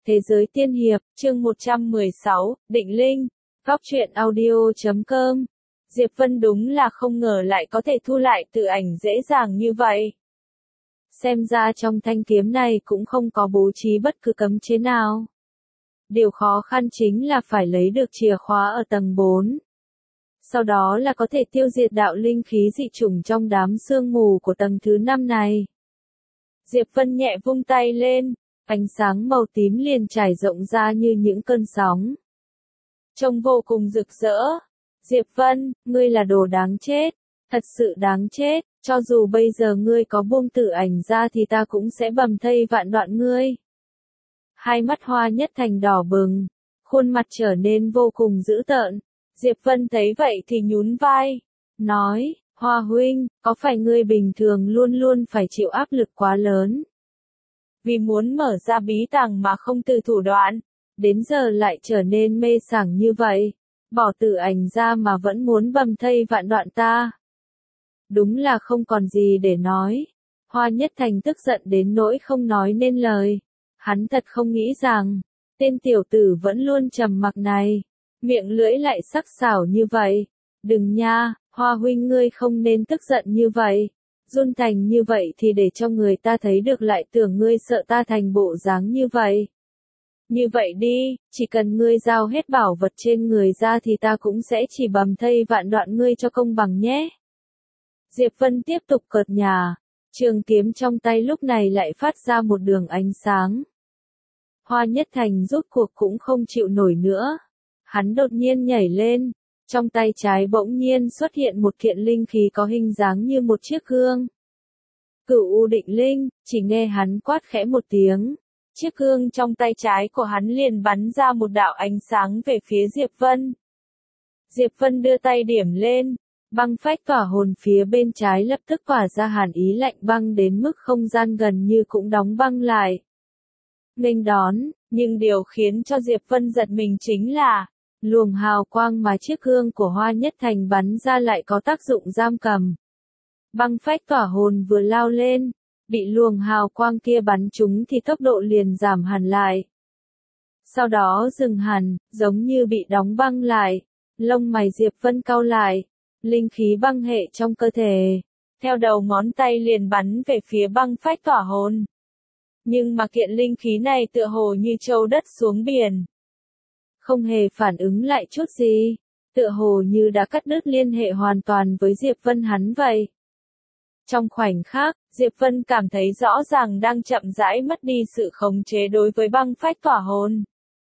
Thế giới tiên hiệp, chương 116, Định Linh, Góc truyện audio.com. Diệp Vân đúng là không ngờ lại có thể thu lại tự ảnh dễ dàng như vậy. Xem ra trong thanh kiếm này cũng không có bố trí bất cứ cấm chế nào. Điều khó khăn chính là phải lấy được chìa khóa ở tầng 4. Sau đó là có thể tiêu diệt đạo linh khí dị chủng trong đám sương mù của tầng thứ 5 này. Diệp Vân nhẹ vung tay lên, ánh sáng màu tím liền trải rộng ra như những cơn sóng. Trông vô cùng rực rỡ. Diệp Vân, ngươi là đồ đáng chết, thật sự đáng chết, cho dù bây giờ ngươi có buông tự ảnh ra thì ta cũng sẽ bầm thây vạn đoạn ngươi. Hai mắt Hoa Nhất Thành đỏ bừng, khuôn mặt trở nên vô cùng dữ tợn. Diệp Vân thấy vậy thì nhún vai, nói, Hoa huynh, có phải ngươi bình thường luôn luôn phải chịu áp lực quá lớn? Vì muốn mở ra bí tàng mà không từ thủ đoạn, đến giờ lại trở nên mê sảng như vậy, bỏ tự ảnh ra mà vẫn muốn bầm thây vạn đoạn ta. Đúng là không còn gì để nói. Hoa Nhất Thành tức giận đến nỗi không nói nên lời. Hắn thật không nghĩ rằng, tên tiểu tử vẫn luôn trầm mặc này, miệng lưỡi lại sắc sảo như vậy. Đừng nha, Hoa huynh ngươi không nên tức giận như vậy. Run thành như vậy thì để cho người ta thấy được lại tưởng ngươi sợ ta thành bộ dáng như vậy. Như vậy đi, chỉ cần ngươi giao hết bảo vật trên người ra thì ta cũng sẽ chỉ bầm thây vạn đoạn ngươi cho công bằng nhé. Diệp Vân tiếp tục cợt nhả, trường kiếm trong tay lúc này lại phát ra một đường ánh sáng. Hoa Nhất Thành rốt cuộc cũng không chịu nổi nữa. Hắn đột nhiên nhảy lên, trong tay trái bỗng nhiên xuất hiện một kiện linh khí có hình dáng như một chiếc gương. Cửu U Định Linh, chỉ nghe hắn quát khẽ một tiếng. Chiếc gương trong tay trái của hắn liền bắn ra một đạo ánh sáng về phía Diệp Vân. Diệp Vân đưa tay điểm lên, băng phách tỏa hồn phía bên trái lập tức tỏa ra hàn ý lạnh băng đến mức không gian gần như cũng đóng băng lại. Nghênh đón, nhưng điều khiến cho Diệp Vân giật mình chính là, luồng hào quang mà chiếc gương của Hoa Nhất Thành bắn ra lại có tác dụng giam cầm. Băng phách tỏa hồn vừa lao lên, bị luồng hào quang kia bắn trúng thì tốc độ liền giảm hẳn lại. Sau đó dừng hẳn, giống như bị đóng băng lại. Lông mày Diệp Vân cau lại, linh khí băng hệ trong cơ thể, theo đầu ngón tay liền bắn về phía băng phách tỏa hồn. Nhưng mà kiện linh khí này tựa hồ như trâu đất xuống biển. Không hề phản ứng lại chút gì, tựa hồ như đã cắt đứt liên hệ hoàn toàn với Diệp Vân hắn vậy. Trong khoảnh khắc, Diệp Vân cảm thấy rõ ràng đang chậm rãi mất đi sự khống chế đối với băng phách tỏa hồn.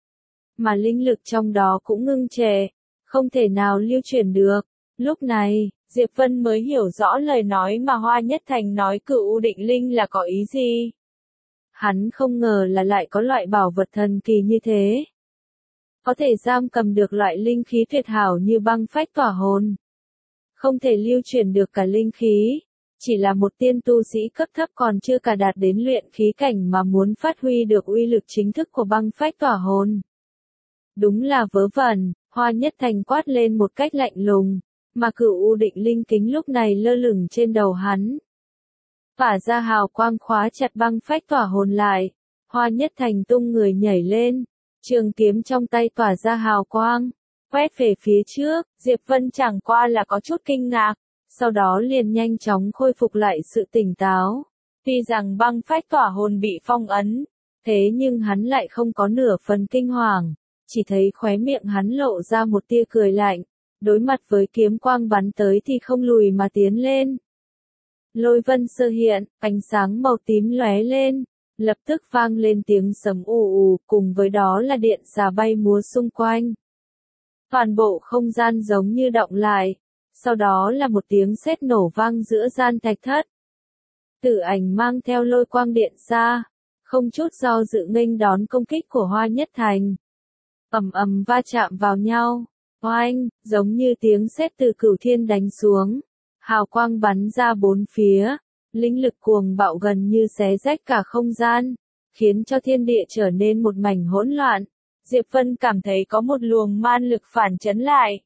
Mà linh lực trong đó cũng ngưng trệ, không thể nào lưu chuyển được. Lúc này, Diệp Vân mới hiểu rõ lời nói mà Hoa Nhất Thành nói Cửu U Định Linh là có ý gì. Hắn không ngờ là lại có loại bảo vật thần kỳ như thế. Có thể giam cầm được loại linh khí tuyệt hảo như băng phách tỏa hồn. Không thể lưu chuyển được cả linh khí. Chỉ là một tiên tu sĩ cấp thấp còn chưa cả đạt đến luyện khí cảnh mà muốn phát huy được uy lực chính thức của băng phách tỏa hồn. Đúng là vớ vẩn, Hoa Nhất Thành quát lên một cách lạnh lùng, mà Cửu U Định Linh kính lúc này lơ lửng trên đầu hắn. Phả ra hào quang khóa chặt băng phách tỏa hồn lại, Hoa Nhất Thành tung người nhảy lên, trường kiếm trong tay tỏa ra hào quang, quét về phía trước. Diệp Vân chẳng qua là có chút kinh ngạc, sau đó liền nhanh chóng khôi phục lại sự tỉnh táo. Tuy rằng băng phách tỏa hồn bị phong ấn, thế nhưng hắn lại không có nửa phần kinh hoàng, chỉ thấy khóe miệng hắn lộ ra một tia cười lạnh, đối mặt với kiếm quang bắn tới thì không lùi mà tiến lên. Lôi vân sơ hiện, ánh sáng màu tím lóe lên, lập tức vang lên tiếng sấm ù ù, cùng với đó là điện xà bay múa xung quanh. Toàn bộ không gian giống như động lại, sau đó là một tiếng sét nổ vang giữa gian thạch thất. Tử ảnh mang theo lôi quang điện xa, không chút do dự nghênh đón công kích của Hoa Nhất Thành. Ầm ầm va chạm vào nhau, oanh, giống như tiếng sét từ cửu thiên đánh xuống. Hào quang bắn ra bốn phía, linh lực cuồng bạo gần như xé rách cả không gian, khiến cho thiên địa trở nên một mảnh hỗn loạn. Diệp Vân cảm thấy có một luồng man lực phản chấn lại.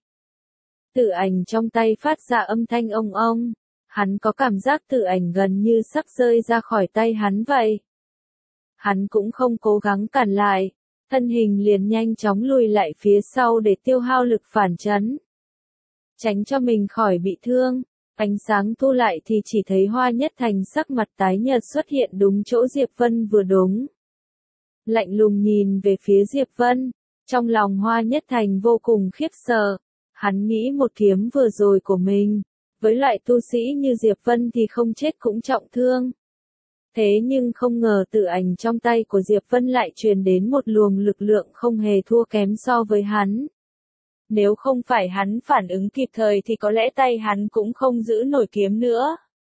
Tử ảnh trong tay phát ra âm thanh ông ông, hắn có cảm giác tử ảnh gần như sắp rơi ra khỏi tay hắn vậy. Hắn cũng không cố gắng cản lại, thân hình liền nhanh chóng lùi lại phía sau để tiêu hao lực phản chấn. Tránh cho mình khỏi bị thương, ánh sáng thu lại thì chỉ thấy Hoa Nhất Thành sắc mặt tái nhợt xuất hiện đúng chỗ Diệp Vân vừa đúng. Lạnh lùng nhìn về phía Diệp Vân, trong lòng Hoa Nhất Thành vô cùng khiếp sợ, hắn nghĩ một kiếm vừa rồi của mình, với loại tu sĩ như Diệp Vân thì không chết cũng trọng thương. Thế nhưng không ngờ tự ảnh trong tay của Diệp Vân lại truyền đến một luồng lực lượng không hề thua kém so với hắn. Nếu không phải hắn phản ứng kịp thời thì có lẽ tay hắn cũng không giữ nổi kiếm nữa.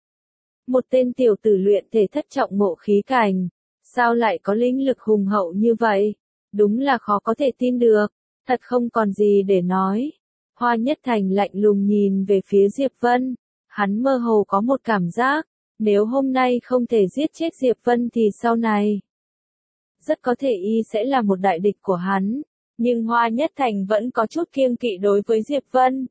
Một tên tiểu tử luyện thể thất trọng ngộ khí cảnh, sao lại có linh lực hùng hậu như vậy? Đúng là khó có thể tin được, thật không còn gì để nói. Hoa Nhất Thành lạnh lùng nhìn về phía Diệp Vân, hắn mơ hồ có một cảm giác, nếu hôm nay không thể giết chết Diệp Vân thì sau này, rất có thể y sẽ là một đại địch của hắn. Nhưng Hoa Nhất Thành vẫn có chút kiêng kỵ đối với Diệp Vân.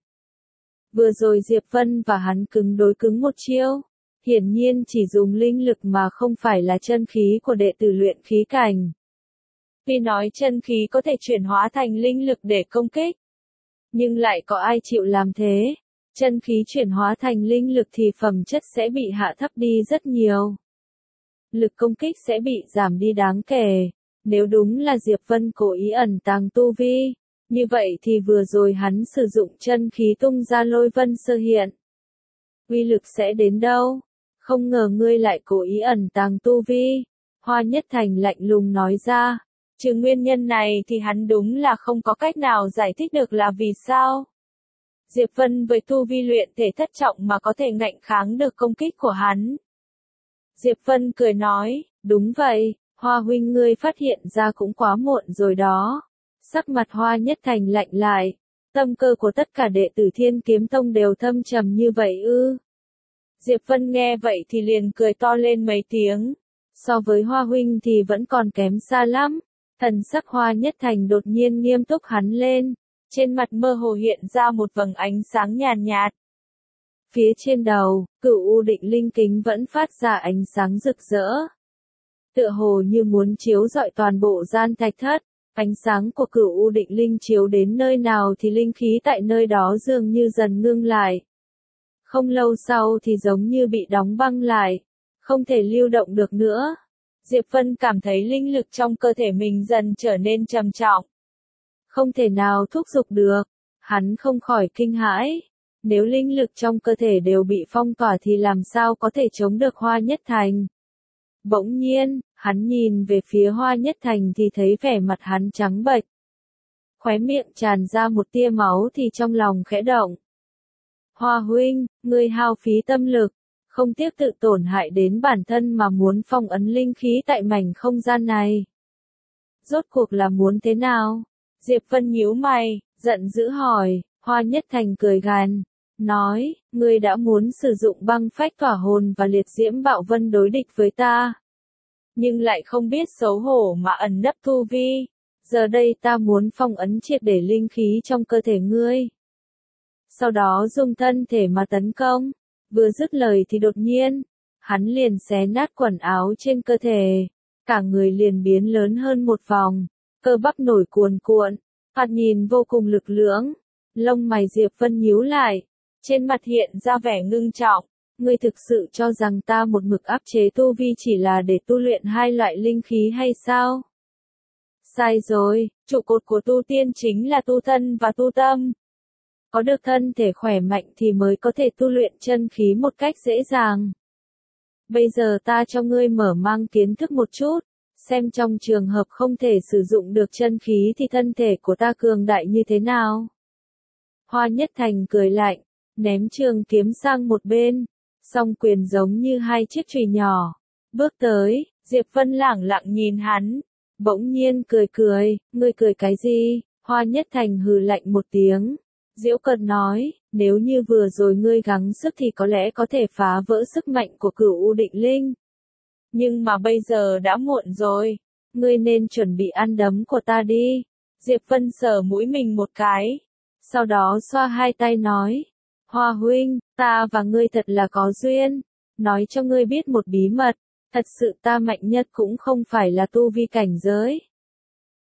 Vừa rồi Diệp Vân và hắn cứng đối cứng một chiêu, hiển nhiên chỉ dùng linh lực mà không phải là chân khí của đệ tử luyện khí cảnh. Tuy nói chân khí có thể chuyển hóa thành linh lực để công kích, nhưng lại có ai chịu làm thế? Chân khí chuyển hóa thành linh lực thì phẩm chất sẽ bị hạ thấp đi rất nhiều. Lực công kích sẽ bị giảm đi đáng kể. Nếu đúng là Diệp Vân cố ý ẩn tàng tu vi, như vậy thì vừa rồi hắn sử dụng chân khí tung ra lôi vân sơ hiện. Uy lực sẽ đến đâu? Không ngờ ngươi lại cố ý ẩn tàng tu vi. Hoa Nhất Thành lạnh lùng nói ra. Trừ nguyên nhân này thì hắn đúng là không có cách nào giải thích được là vì sao. Diệp Vân với tu vi luyện thể thất trọng mà có thể ngạnh kháng được công kích của hắn. Diệp Vân cười nói, đúng vậy. Hoa huynh ngươi phát hiện ra cũng quá muộn rồi đó. Sắc mặt Hoa Nhất Thành lạnh lại. Tâm cơ của tất cả đệ tử Thiên Kiếm Tông đều thâm trầm như vậy ư? Diệp Vân nghe vậy thì liền cười to lên mấy tiếng. So với Hoa huynh thì vẫn còn kém xa lắm. Thần sắc Hoa Nhất Thành đột nhiên nghiêm túc hắn lên. Trên mặt mơ hồ hiện ra một vầng ánh sáng nhàn nhạt. Phía trên đầu, Cửu U Định Linh kính vẫn phát ra ánh sáng rực rỡ. Tựa hồ như muốn chiếu rọi toàn bộ gian thạch thất, ánh sáng của Cửu U Định Linh chiếu đến nơi nào thì linh khí tại nơi đó dường như dần ngưng lại. Không lâu sau thì giống như bị đóng băng lại, không thể lưu động được nữa. Diệp Vân cảm thấy linh lực trong cơ thể mình dần trở nên trầm trọng. Không thể nào thúc giục được, hắn không khỏi kinh hãi. Nếu linh lực trong cơ thể đều bị phong tỏa thì làm sao có thể chống được Hoa Nhất Thành? Bỗng nhiên, hắn nhìn về phía Hoa Nhất Thành thì thấy vẻ mặt hắn trắng bệch. Khóe miệng tràn ra một tia máu thì trong lòng khẽ động. Hoa huynh, ngươi hao phí tâm lực, không tiếc tự tổn hại đến bản thân mà muốn phong ấn linh khí tại mảnh không gian này. Rốt cuộc là muốn thế nào? Diệp Vân nhíu mày, giận dữ hỏi. Hoa Nhất Thành cười gằn, nói, ngươi đã muốn sử dụng băng phách tỏa hồn và liệt diễm bạo vân đối địch với ta. Nhưng lại không biết xấu hổ mà ẩn nấp tu vi. Giờ đây ta muốn phong ấn triệt để linh khí trong cơ thể ngươi. Sau đó dùng thân thể mà tấn công. Vừa dứt lời thì đột nhiên, hắn liền xé nát quần áo trên cơ thể. Cả người liền biến lớn hơn một vòng, cơ bắp nổi cuồn cuộn, thoạt nhìn vô cùng lực lưỡng. Lông mày Diệp Vân nhíu lại, trên mặt hiện ra vẻ ngưng trọng. Ngươi thực sự cho rằng ta một mực áp chế tu vi chỉ là để tu luyện hai loại linh khí hay sao? Sai rồi, trụ cột của tu tiên chính là tu thân và tu tâm. Có được thân thể khỏe mạnh thì mới có thể tu luyện chân khí một cách dễ dàng. Bây giờ ta cho ngươi mở mang kiến thức một chút, xem trong trường hợp không thể sử dụng được chân khí thì thân thể của ta cường đại như thế nào. Hoa Nhất Thành cười lạnh, ném trường kiếm sang một bên, song quyền giống như hai chiếc chùy nhỏ. Bước tới, Diệp Vân lẳng lặng nhìn hắn, bỗng nhiên cười, ngươi cười cái gì? Hoa Nhất Thành hừ lạnh một tiếng, giễu cợt nói, nếu như vừa rồi ngươi gắng sức thì có lẽ có thể phá vỡ sức mạnh của Cửu U Định Linh. Nhưng mà bây giờ đã muộn rồi, ngươi nên chuẩn bị ăn đấm của ta đi. Diệp Vân sờ mũi mình một cái, sau đó xoa hai tay nói, Hoa huynh, ta và ngươi thật là có duyên, nói cho ngươi biết một bí mật, thật sự ta mạnh nhất cũng không phải là tu vi cảnh giới.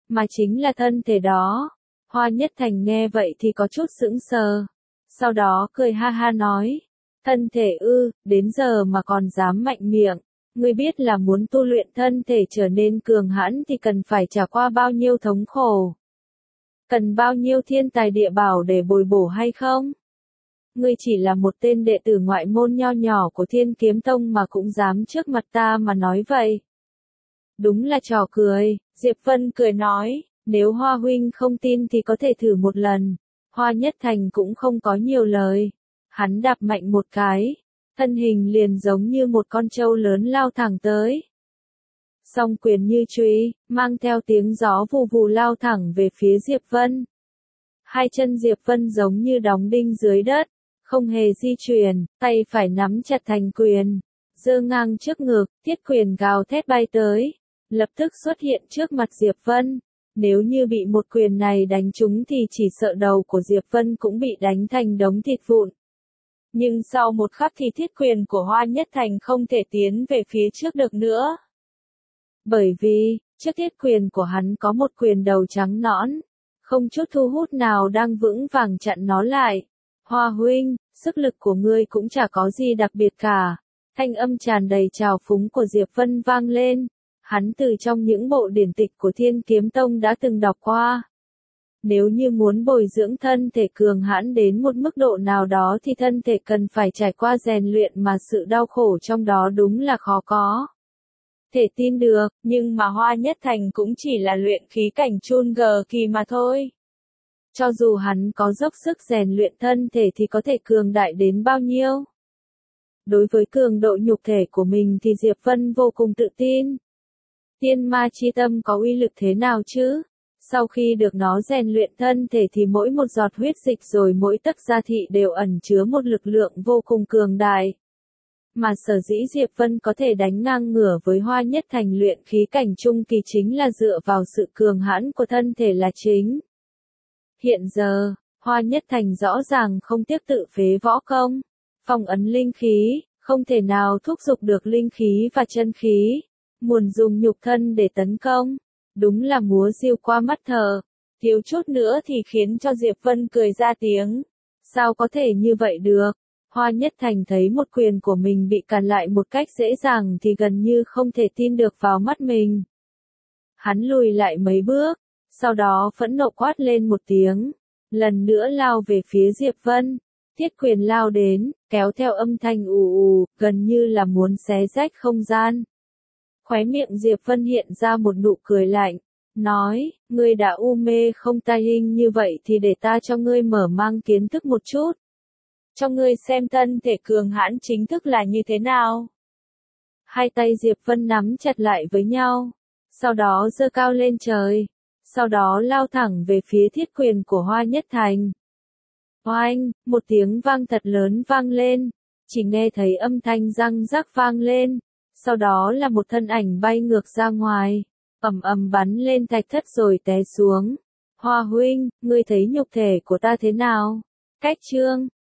mà chính là thân thể đó. Hoa Nhất Thành nghe vậy thì có chút sững sờ. Sau đó cười ha ha nói, thân thể ư, đến giờ mà còn dám mạnh miệng. Ngươi biết là muốn tu luyện thân thể trở nên cường hãn thì cần phải trải qua bao nhiêu thống khổ. Cần bao nhiêu thiên tài địa bảo để bồi bổ hay không? Ngươi chỉ là một tên đệ tử ngoại môn nho nhỏ của Thiên Kiếm Tông mà cũng dám trước mặt ta mà nói vậy. Đúng là trò cười, Diệp Vân cười nói, nếu Hoa huynh không tin thì có thể thử một lần. Hoa Nhất Thành cũng không có nhiều lời. Hắn đạp mạnh một cái, thân hình liền giống như một con trâu lớn lao thẳng tới. Song quyền như chùy, mang theo tiếng gió vù vù lao thẳng về phía Diệp Vân. Hai chân Diệp Vân giống như đóng đinh dưới đất, không hề di chuyển, tay phải nắm chặt thành quyền, giơ ngang trước ngực, thiết quyền gào thét bay tới, lập tức xuất hiện trước mặt Diệp Vân. Nếu như bị một quyền này đánh trúng thì chỉ sợ đầu của Diệp Vân cũng bị đánh thành đống thịt vụn. Nhưng sau một khắc thì thiết quyền của Hoa Nhất Thành không thể tiến về phía trước được nữa. Bởi vì, trước thiết quyền của hắn có một quyền đầu trắng nõn, không chút thu hút nào đang vững vàng chặn nó lại. Hoa huynh, sức lực của ngươi cũng chả có gì đặc biệt cả. Thanh âm tràn đầy trào phúng của Diệp Vân vang lên. Hắn từ trong những bộ điển tịch của Thiên Kiếm Tông đã từng đọc qua. Nếu như muốn bồi dưỡng thân thể cường hãn đến một mức độ nào đó thì thân thể cần phải trải qua rèn luyện mà sự đau khổ trong đó đúng là khó có. Thể tin được, nhưng mà Hoa Nhất Thành cũng chỉ là luyện khí cảnh chun gờ kỳ mà thôi. Cho dù hắn có dốc sức rèn luyện thân thể thì có thể cường đại đến bao nhiêu? Đối với cường độ nhục thể của mình thì Diệp Vân vô cùng tự tin. Tiên ma chi tâm có uy lực thế nào chứ? Sau khi được nó rèn luyện thân thể thì mỗi một giọt huyết dịch rồi mỗi tấc da thịt đều ẩn chứa một lực lượng vô cùng cường đại. Mà sở dĩ Diệp Vân có thể đánh ngang ngửa với Hoa Nhất Thành luyện khí cảnh trung kỳ chính là dựa vào sự cường hãn của thân thể là chính. Hiện giờ, Hoa Nhất Thành rõ ràng không tiếc tự phế võ công, phong ấn linh khí, không thể nào thúc giục được linh khí và chân khí, muốn dùng nhục thân để tấn công, đúng là múa diêu qua mắt thợ, thiếu chút nữa thì khiến cho Diệp Vân cười ra tiếng. Sao có thể như vậy được? Hoa Nhất Thành thấy một quyền của mình bị cản lại một cách dễ dàng thì gần như không thể tin được vào mắt mình. Hắn lùi lại mấy bước, sau đó phẫn nộ quát lên một tiếng, lần nữa lao về phía Diệp Vân. Thiết quyền lao đến, kéo theo âm thanh ù ù, gần như là muốn xé rách không gian. Khóe miệng Diệp Vân hiện ra một nụ cười lạnh, nói, ngươi đã u mê không tai hình như vậy thì để ta cho ngươi mở mang kiến thức một chút. Cho ngươi xem thân thể cường hãn chính thức là như thế nào. Hai tay Diệp Vân nắm chặt lại với nhau, sau đó giơ cao lên trời, sau đó lao thẳng về phía thiết quyền của Hoa Nhất Thành. Oanh, một tiếng vang thật lớn vang lên, chỉ nghe thấy âm thanh răng rắc vang lên, sau đó là một thân ảnh bay ngược ra ngoài, ầm ầm bắn lên thạch thất rồi té xuống. Hoa huynh, ngươi thấy nhục thể của ta thế nào? Cách chương